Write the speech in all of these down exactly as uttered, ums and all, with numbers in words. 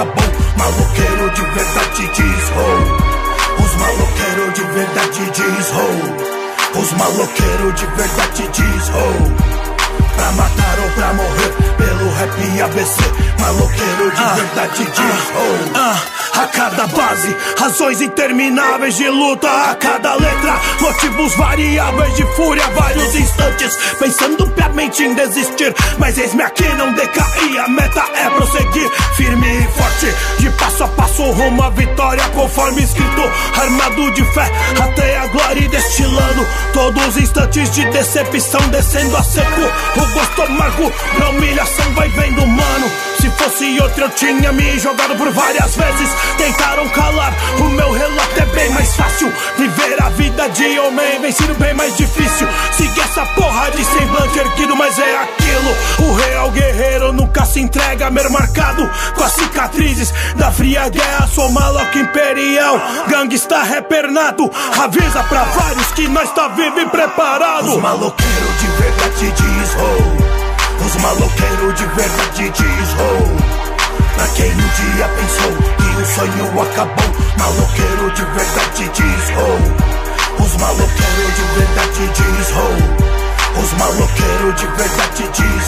acabou. Maloqueiro de verdade diz ho. Os maloqueiros de verdade diz ho. Os maloqueiros de verdade diz ho. Pra matar ou pra morrer pelo rap A B C. Maloqueiro de ah, verdade diz ho. ah, ah, A cada base, razões intermináveis de luta. A cada letra, motivos variáveis de fúria. Vários instantes, pensando piamente em desistir. Mas eis-me aqui, não decaí. A meta é prosseguir, firme e forte, de passo a passo rumo à vitória. Conforme escrito, armado de fé, até a glória e destilando todos os instantes de decepção, descendo a seco o gosto amargo na humilhação. Vai vendo, mano, se fosse outro eu tinha me jogado por várias vezes. Tentaram calar, o meu relato é bem mais fácil. Viver a vida de homem vem sendo bem mais difícil. Seguir essa porra de semblante erguido, mas é aquilo. O real guerreiro nunca se entrega, mer marcado com as cicatrizes da fria guerra. Sou maloca imperial, gangsta rapper nato. Avisa pra vários que nós tá vivo e preparado. Os maloqueiros de verdade diz ho. Os maloqueiros de verdade diz ho. Pra quem um dia pensou que o sonho acabou. Maloqueiro de verdade diz ho. Os maloqueiros de verdade diz ho. Os maloqueiros de verdade diz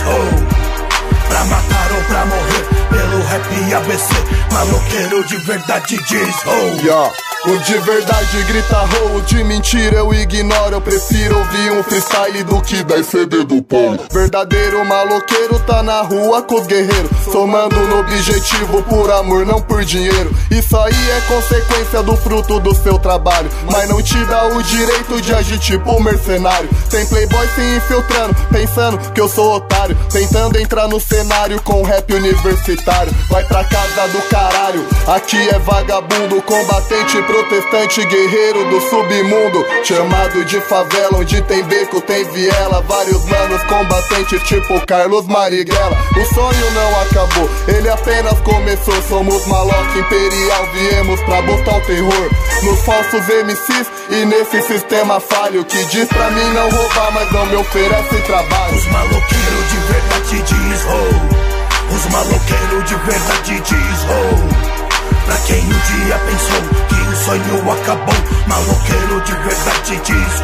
ho. Pra matar ou pra morrer pelo rap A B C. Maloqueiro de verdade diz ho. Yeah. O de verdade grita ho, o de mentira eu ignoro. Eu prefiro ouvir um freestyle do que dez C D do Paulo. Verdadeiro maloqueiro tá na rua com os guerreiros, somando no objetivo por amor, não por dinheiro. Isso aí é consequência do fruto do seu trabalho, mas não te dá o direito de agir tipo mercenário. Tem playboy se infiltrando, pensando que eu sou otário, tentando entrar no cenário com rap universitário. Vai pra casa do caralho, aqui é vagabundo, combatente, protestante, guerreiro do submundo, chamado de favela, onde tem beco, tem viela. Vários manos combatentes tipo Carlos Marighella. O sonho não acabou, ele apenas começou. Somos maloca imperial, viemos pra botar o terror nos falsos M Cs e nesse sistema falho que diz pra mim não roubar, mas não me oferece trabalho. Os maloqueiros de verdade diz ho. Os maloqueiros de verdade diz ho. Pra quem um dia pensou que o sonho acabou. Maloqueiro de verdade diz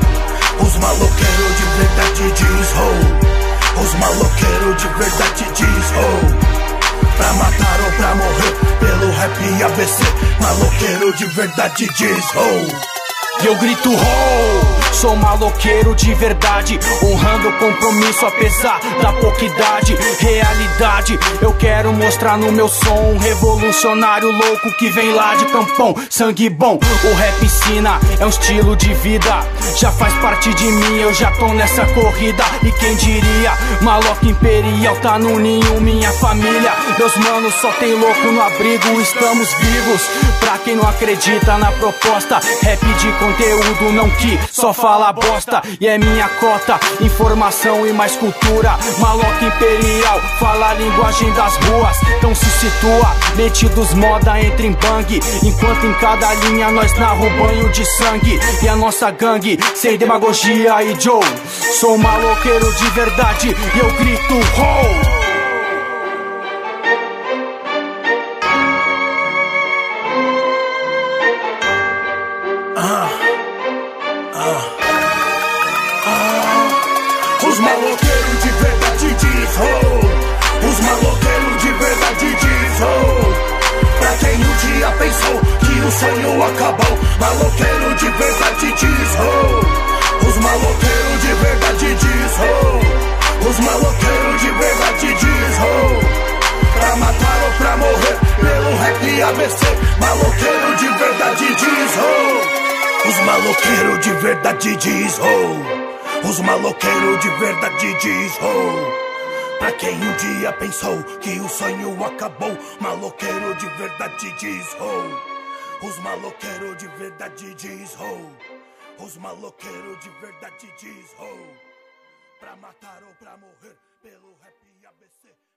ho. Os maloqueiros de verdade diz ho. Os maloqueiros de verdade diz ho. Pra matar ou pra morrer pelo rap A B C. Maloqueiro de verdade diz ho. E eu grito ho, sou maloqueiro de verdade, honrando o compromisso apesar da pouca idade. Realidade, eu quero mostrar no meu som, um revolucionário louco que vem lá de Campão. Sangue bom, o rap ensina, é um estilo de vida, já faz parte de mim, eu já tô nessa corrida. E quem diria, maloca imperial tá no ninho, minha família. Meus manos só tem louco no abrigo, estamos vivos. Pra quem não acredita na proposta, rap de conteúdo não que só fala bosta. E é minha cota, informação e mais cultura. Maloca imperial, fala a linguagem das ruas. Então se situa, metidos moda entra em bang, enquanto em cada linha nós narra o banho de sangue. E a nossa gangue, sem demagogia e Joe. Sou maloqueiro de verdade e eu grito ho. Ah, ah, ah. Os maloqueiros de verdade diz ho. Os maloqueiros de verdade diz ho. Pra quem um dia pensou que o sonho acabou. Maloqueiro de verdade diz ho. Os maloqueiros de verdade diz ho. Os maloqueiros de verdade diz ho. Pra matar ou pra morrer pelo rap A B C. Maloqueiro de verdade diz ho. Os maloqueiros de verdade diz ho. Os maloqueiros de verdade diz ho. Pra quem um dia pensou que o sonho acabou. Maloqueiro de verdade diz ho. Os maloqueiros de verdade diz ho. Os maloqueiros de verdade diz ho. Pra matar ou pra morrer pelo